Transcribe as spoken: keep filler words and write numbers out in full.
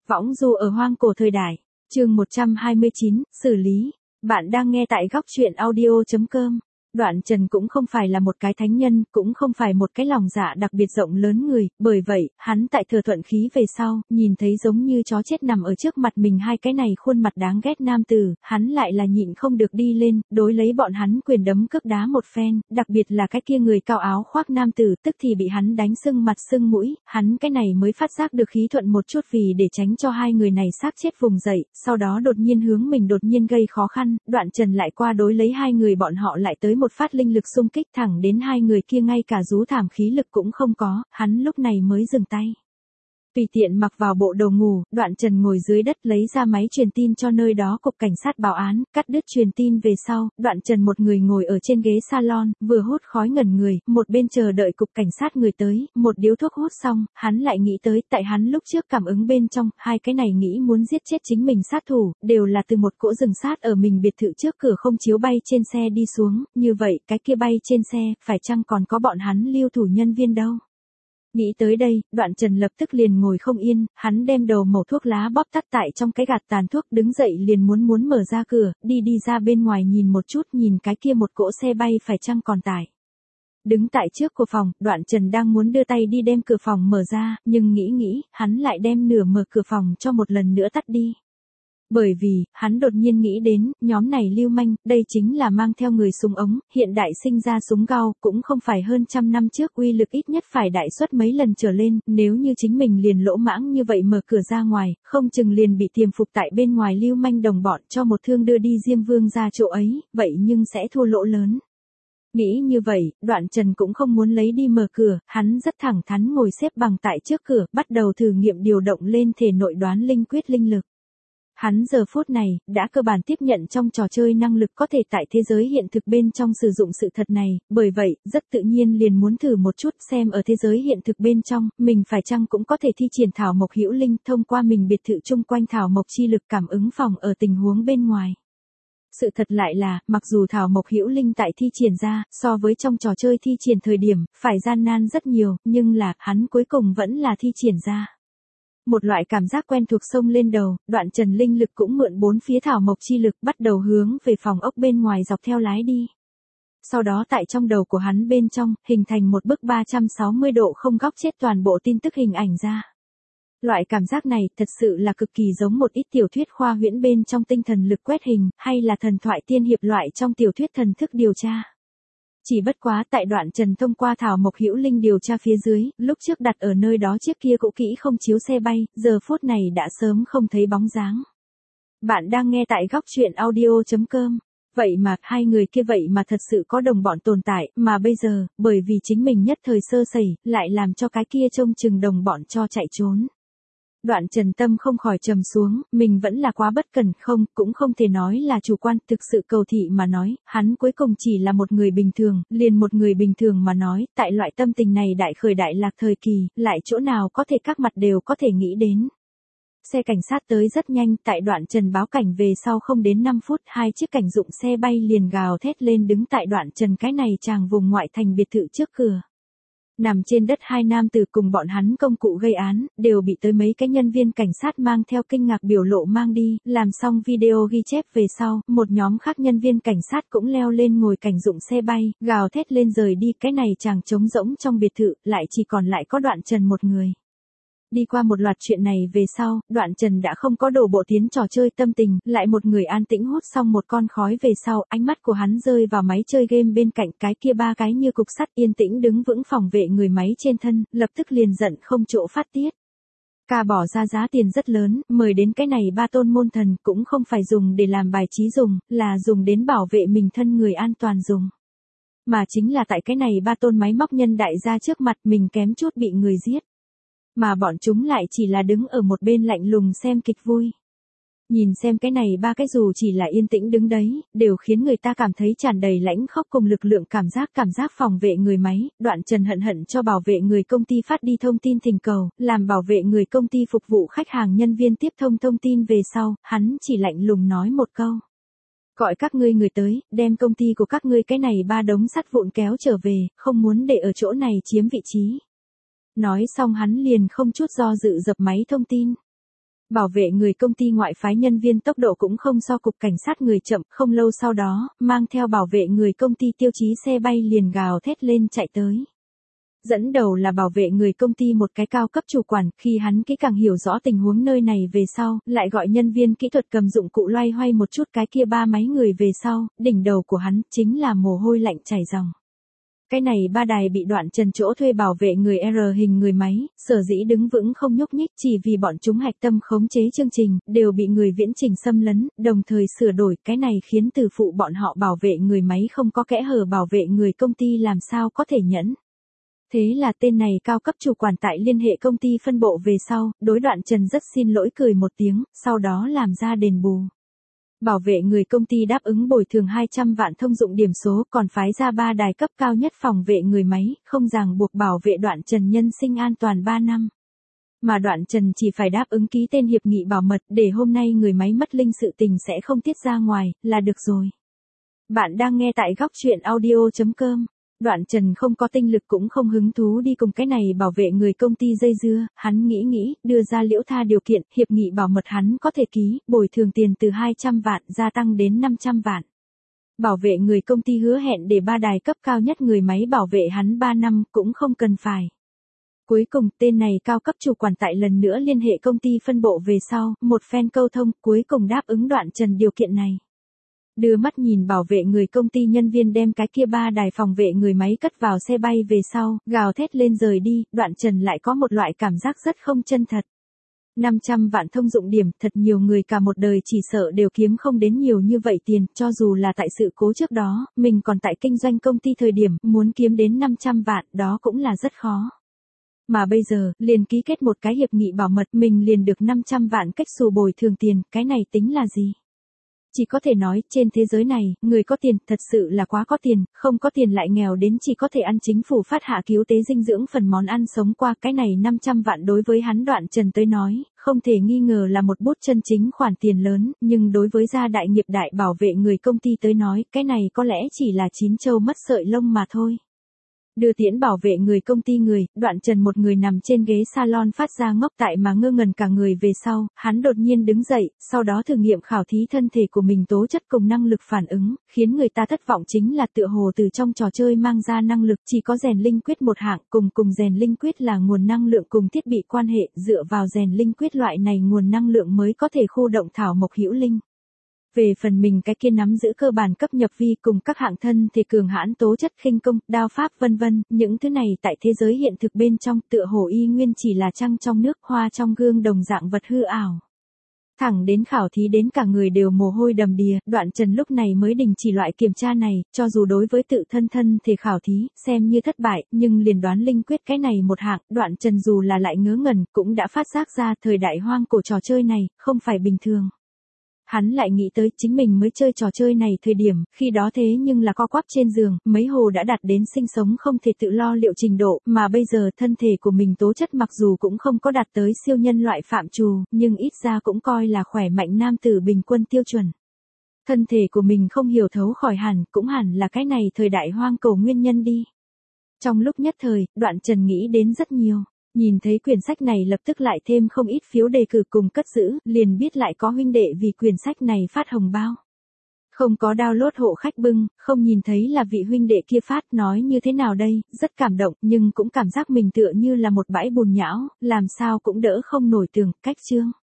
Võng du ở hoang cổ thời đại. Chương một trăm hai mươi chín, xử lý. Bạn đang nghe tại góc truyện audio chấm com. Đoạn Trần cũng không phải là một cái thánh nhân, cũng không phải một cái lòng dạ đặc biệt rộng lớn người, bởi vậy, hắn tại thừa thuận khí về sau, nhìn thấy giống như chó chết nằm ở trước mặt mình hai cái này khuôn mặt đáng ghét nam tử, hắn lại là nhịn không được đi lên, đối lấy bọn hắn quyền đấm cước đá một phen, đặc biệt là cái kia người cao áo khoác nam tử, tức thì bị hắn đánh sưng mặt sưng mũi, hắn cái này mới phát giác được khí thuận một chút vì để tránh cho hai người này xác chết vùng dậy, sau đó đột nhiên hướng mình đột nhiên gây khó khăn, Đoạn Trần lại qua đối lấy hai người bọn họ lại tới một phát linh lực xung kích thẳng đến hai người kia ngay cả rú thảm khí lực cũng không có, hắn lúc này mới dừng tay. Tùy tiện mặc vào bộ đồ ngủ, Đoạn Trần ngồi dưới đất lấy ra máy truyền tin cho nơi đó cục cảnh sát báo án, cắt đứt truyền tin về sau, Đoạn Trần một người ngồi ở trên ghế salon, vừa hút khói ngẩn người, một bên chờ đợi cục cảnh sát người tới, một điếu thuốc hút xong, hắn lại nghĩ tới, tại hắn lúc trước cảm ứng bên trong, hai cái này nghĩ muốn giết chết chính mình sát thủ, đều là từ một cỗ rừng sát ở mình biệt thự trước cửa không chiếu bay trên xe đi xuống, như vậy, cái kia bay trên xe, phải chăng còn có bọn hắn lưu thủ nhân viên đâu? Nghĩ tới đây, Đoạn Trần lập tức liền ngồi không yên, hắn đem đầu mẩu thuốc lá bóp tắt tại trong cái gạt tàn thuốc đứng dậy liền muốn muốn mở ra cửa, đi đi ra bên ngoài nhìn một chút nhìn cái kia một cỗ xe bay phải chăng còn tải. Đứng tại trước của phòng, Đoạn Trần đang muốn đưa tay đi đem cửa phòng mở ra, nhưng nghĩ nghĩ, hắn lại đem nửa mở cửa phòng cho một lần nữa tắt đi. Bởi vì, hắn đột nhiên nghĩ đến, nhóm này lưu manh, đây chính là mang theo người súng ống, hiện đại sinh ra súng gao, cũng không phải hơn trăm năm trước uy lực ít nhất phải đại suất mấy lần trở lên, nếu như chính mình liền lỗ mãng như vậy mở cửa ra ngoài, không chừng liền bị tiềm phục tại bên ngoài lưu manh đồng bọn cho một thương đưa đi Diêm Vương ra chỗ ấy, vậy nhưng sẽ thua lỗ lớn. Nghĩ như vậy, Đoạn Trần cũng không muốn lấy đi mở cửa, hắn rất thẳng thắn ngồi xếp bằng tại trước cửa, bắt đầu thử nghiệm điều động lên thể nội đoán linh quyết linh lực. Hắn giờ phút này, đã cơ bản tiếp nhận trong trò chơi năng lực có thể tại thế giới hiện thực bên trong sử dụng sự thật này, bởi vậy, rất tự nhiên liền muốn thử một chút xem ở thế giới hiện thực bên trong, mình phải chăng cũng có thể thi triển thảo mộc hữu linh thông qua mình biệt thự chung quanh thảo mộc chi lực cảm ứng phòng ở tình huống bên ngoài. Sự thật lại là, mặc dù thảo mộc hữu linh tại thi triển ra, so với trong trò chơi thi triển thời điểm, phải gian nan rất nhiều, nhưng là, hắn cuối cùng vẫn là thi triển ra. Một loại cảm giác quen thuộc sông lên đầu, Đoạn Trần linh lực cũng mượn bốn phía thảo mộc chi lực bắt đầu hướng về phòng ốc bên ngoài dọc theo lái đi. Sau đó tại trong đầu của hắn bên trong, hình thành một bức ba trăm sáu mươi độ không góc chết toàn bộ tin tức hình ảnh ra. Loại cảm giác này thật sự là cực kỳ giống một ít tiểu thuyết khoa huyễn bên trong tinh thần lực quét hình, hay là thần thoại tiên hiệp loại trong tiểu thuyết thần thức điều tra. Chỉ bất quá tại Đoạn Trần thông qua thảo mộc hữu linh điều tra phía dưới, lúc trước đặt ở nơi đó chiếc kia cũ kỹ không chiếu xe bay, giờ phút này đã sớm không thấy bóng dáng. Bạn đang nghe tại góc truyện audio chấm com. Vậy mà, hai người kia vậy mà thật sự có đồng bọn tồn tại, mà bây giờ, bởi vì chính mình nhất thời sơ sẩy, lại làm cho cái kia trông chừng đồng bọn cho chạy trốn. Đoạn Trần tâm không khỏi trầm xuống, mình vẫn là quá bất cẩn không, cũng không thể nói là chủ quan, thực sự cầu thị mà nói, hắn cuối cùng chỉ là một người bình thường, liền một người bình thường mà nói, tại loại tâm tình này đại khởi đại lạc thời kỳ, lại chỗ nào có thể các mặt đều có thể nghĩ đến. Xe cảnh sát tới rất nhanh, tại Đoạn Trần báo cảnh về sau không đến năm phút, hai chiếc cảnh dụng xe bay liền gào thét lên đứng tại Đoạn Trần cái này tràng vùng ngoại thành biệt thự trước cửa. Nằm trên đất hai nam tử cùng bọn hắn công cụ gây án, đều bị tới mấy cái nhân viên cảnh sát mang theo kinh ngạc biểu lộ mang đi, làm xong video ghi chép về sau, một nhóm khác nhân viên cảnh sát cũng leo lên ngồi cảnh dụng xe bay, gào thét lên rời đi, cái này chàng trống rỗng trong biệt thự, lại chỉ còn lại có Đoạn Trần một người. Đi qua một loạt chuyện này về sau, Đoạn Trần đã không có đổ bộ tiến trò chơi tâm tình, lại một người an tĩnh hút xong một con khói về sau, ánh mắt của hắn rơi vào máy chơi game bên cạnh cái kia ba cái như cục sắt yên tĩnh đứng vững phòng vệ người máy trên thân, lập tức liền giận không chỗ phát tiết. Ca bỏ ra giá tiền rất lớn, mời đến cái này ba tôn môn thần cũng không phải dùng để làm bài trí dùng, là dùng đến bảo vệ mình thân người an toàn dùng. Mà chính là tại cái này ba tôn máy móc nhân đại ra trước mặt mình kém chút bị người giết. Mà bọn chúng lại chỉ là đứng ở một bên lạnh lùng xem kịch vui. Nhìn xem cái này ba cái dù chỉ là yên tĩnh đứng đấy, đều khiến người ta cảm thấy tràn đầy lãnh khốc cùng lực lượng cảm giác cảm giác phòng vệ người máy, Đoạn Trần hận hận cho bảo vệ người công ty phát đi thông tin thỉnh cầu, làm bảo vệ người công ty phục vụ khách hàng nhân viên tiếp thông thông tin về sau, hắn chỉ lạnh lùng nói một câu. Gọi các ngươi người tới, đem công ty của các ngươi cái này ba đống sắt vụn kéo trở về, không muốn để ở chỗ này chiếm vị trí. Nói xong hắn liền không chút do dự dập máy thông tin. Bảo vệ người công ty ngoại phái nhân viên tốc độ cũng không so cục cảnh sát người chậm, không lâu sau đó, mang theo bảo vệ người công ty tiêu chí xe bay liền gào thét lên chạy tới. Dẫn đầu là bảo vệ người công ty một cái cao cấp chủ quản, khi hắn kỹ càng hiểu rõ tình huống nơi này về sau, lại gọi nhân viên kỹ thuật cầm dụng cụ loay hoay một chút cái kia ba máy người về sau, đỉnh đầu của hắn chính là mồ hôi lạnh chảy ròng. Cái này ba đài bị Đoạn Trần chỗ thuê bảo vệ người R hình người máy, sở dĩ đứng vững không nhúc nhích chỉ vì bọn chúng hạch tâm khống chế chương trình, đều bị người viễn trình xâm lấn, đồng thời sửa đổi, cái này khiến từ phụ bọn họ bảo vệ người máy không có kẽ hở bảo vệ người công ty làm sao có thể nhẫn. Thế là tên này cao cấp chủ quản tại liên hệ công ty phân bộ về sau, đối Đoạn Trần rất xin lỗi cười một tiếng, sau đó làm ra đền bù. Bảo vệ người công ty đáp ứng bồi thường hai trăm vạn thông dụng điểm số, còn phái ra ba đài cấp cao nhất phòng vệ người máy, không ràng buộc bảo vệ Đoạn Trần nhân sinh an toàn ba năm. Mà Đoạn Trần chỉ phải đáp ứng ký tên hiệp nghị bảo mật để hôm nay người máy mất linh sự tình sẽ không tiết ra ngoài, là được rồi. Bạn đang nghe tại góc truyện audio chấm com. Đoạn Trần không có tinh lực cũng không hứng thú đi cùng cái này bảo vệ người công ty dây dưa, hắn nghĩ nghĩ, đưa ra liễu tha điều kiện, hiệp nghị bảo mật hắn có thể ký, bồi thường tiền từ hai trăm vạn gia tăng đến năm trăm vạn. Bảo vệ người công ty hứa hẹn để ba đài cấp cao nhất người máy bảo vệ hắn ba năm cũng không cần phải. Cuối cùng tên này cao cấp chủ quản tại lần nữa liên hệ công ty phân bộ về sau, một phen câu thông cuối cùng đáp ứng Đoạn Trần điều kiện này. Đưa mắt nhìn bảo vệ người công ty nhân viên đem cái kia ba đài phòng vệ người máy cất vào xe bay về sau, gào thét lên rời đi, Đoạn Trần lại có một loại cảm giác rất không chân thật. năm trăm vạn thông dụng điểm, thật nhiều người cả một đời chỉ sợ đều kiếm không đến nhiều như vậy tiền, cho dù là tại sự cố trước đó, mình còn tại kinh doanh công ty thời điểm, muốn kiếm đến năm trăm vạn, đó cũng là rất khó. Mà bây giờ, liền ký kết một cái hiệp nghị bảo mật, mình liền được năm trăm vạn cách xù bồi thường tiền, cái này tính là gì? Chỉ có thể nói, trên thế giới này, người có tiền, thật sự là quá có tiền, không có tiền lại nghèo đến chỉ có thể ăn chính phủ phát hạ cứu tế dinh dưỡng phần món ăn sống qua, cái này năm trăm vạn đối với hắn Đoạn Trần tới nói, không thể nghi ngờ là một bút chân chính khoản tiền lớn, nhưng đối với gia đại nghiệp đại bảo vệ người công ty tới nói, cái này có lẽ chỉ là chín châu mất sợi lông mà thôi. Đưa tiễn bảo vệ người công ty người, Đoạn Trần một người nằm trên ghế salon phát ra ngốc tại mà ngơ ngẩn cả người về sau, hắn đột nhiên đứng dậy, sau đó thử nghiệm khảo thí thân thể của mình tố chất cùng năng lực phản ứng, khiến người ta thất vọng chính là tựa hồ từ trong trò chơi mang ra năng lực chỉ có rèn linh quyết một hạng, cùng cùng rèn linh quyết là nguồn năng lượng cùng thiết bị quan hệ, dựa vào rèn linh quyết loại này nguồn năng lượng mới có thể khu động thảo mộc hữu linh. Về phần mình cái kia nắm giữ cơ bản cấp nhập vi cùng các hạng thân thì cường hãn tố chất khinh công, đao pháp vân vân, những thứ này tại thế giới hiện thực bên trong tựa hồ y nguyên chỉ là trăng trong nước, hoa trong gương đồng dạng vật hư ảo. Thẳng đến khảo thí đến cả người đều mồ hôi đầm đìa, Đoạn Trần lúc này mới đình chỉ loại kiểm tra này, cho dù đối với tự thân thân thể khảo thí, xem như thất bại, nhưng liền đoán linh quyết cái này một hạng, Đoạn Trần dù là lại ngớ ngẩn, cũng đã phát giác ra thời đại hoang cổ trò chơi này, không phải bình thường. Hắn lại nghĩ tới chính mình mới chơi trò chơi này thời điểm, khi đó thế nhưng là co quắp trên giường, mấy hồ đã đạt đến sinh sống không thể tự lo liệu trình độ, mà bây giờ thân thể của mình tố chất mặc dù cũng không có đạt tới siêu nhân loại phạm trù, nhưng ít ra cũng coi là khỏe mạnh nam tử bình quân tiêu chuẩn. Thân thể của mình không hiểu thấu khỏi hẳn, cũng hẳn là cái này thời đại hoang cổ nguyên nhân đi. Trong lúc nhất thời, Đoạn Trần nghĩ đến rất nhiều. Nhìn thấy quyển sách này lập tức lại thêm không ít phiếu đề cử cùng cất giữ, liền biết lại có huynh đệ vì quyển sách này phát hồng bao. Không có download hộ khách bưng, không nhìn thấy là vị huynh đệ kia phát nói như thế nào đây, rất cảm động nhưng cũng cảm giác mình tựa như là một bãi bùn nhão, làm sao cũng đỡ không nổi tường, cách chương.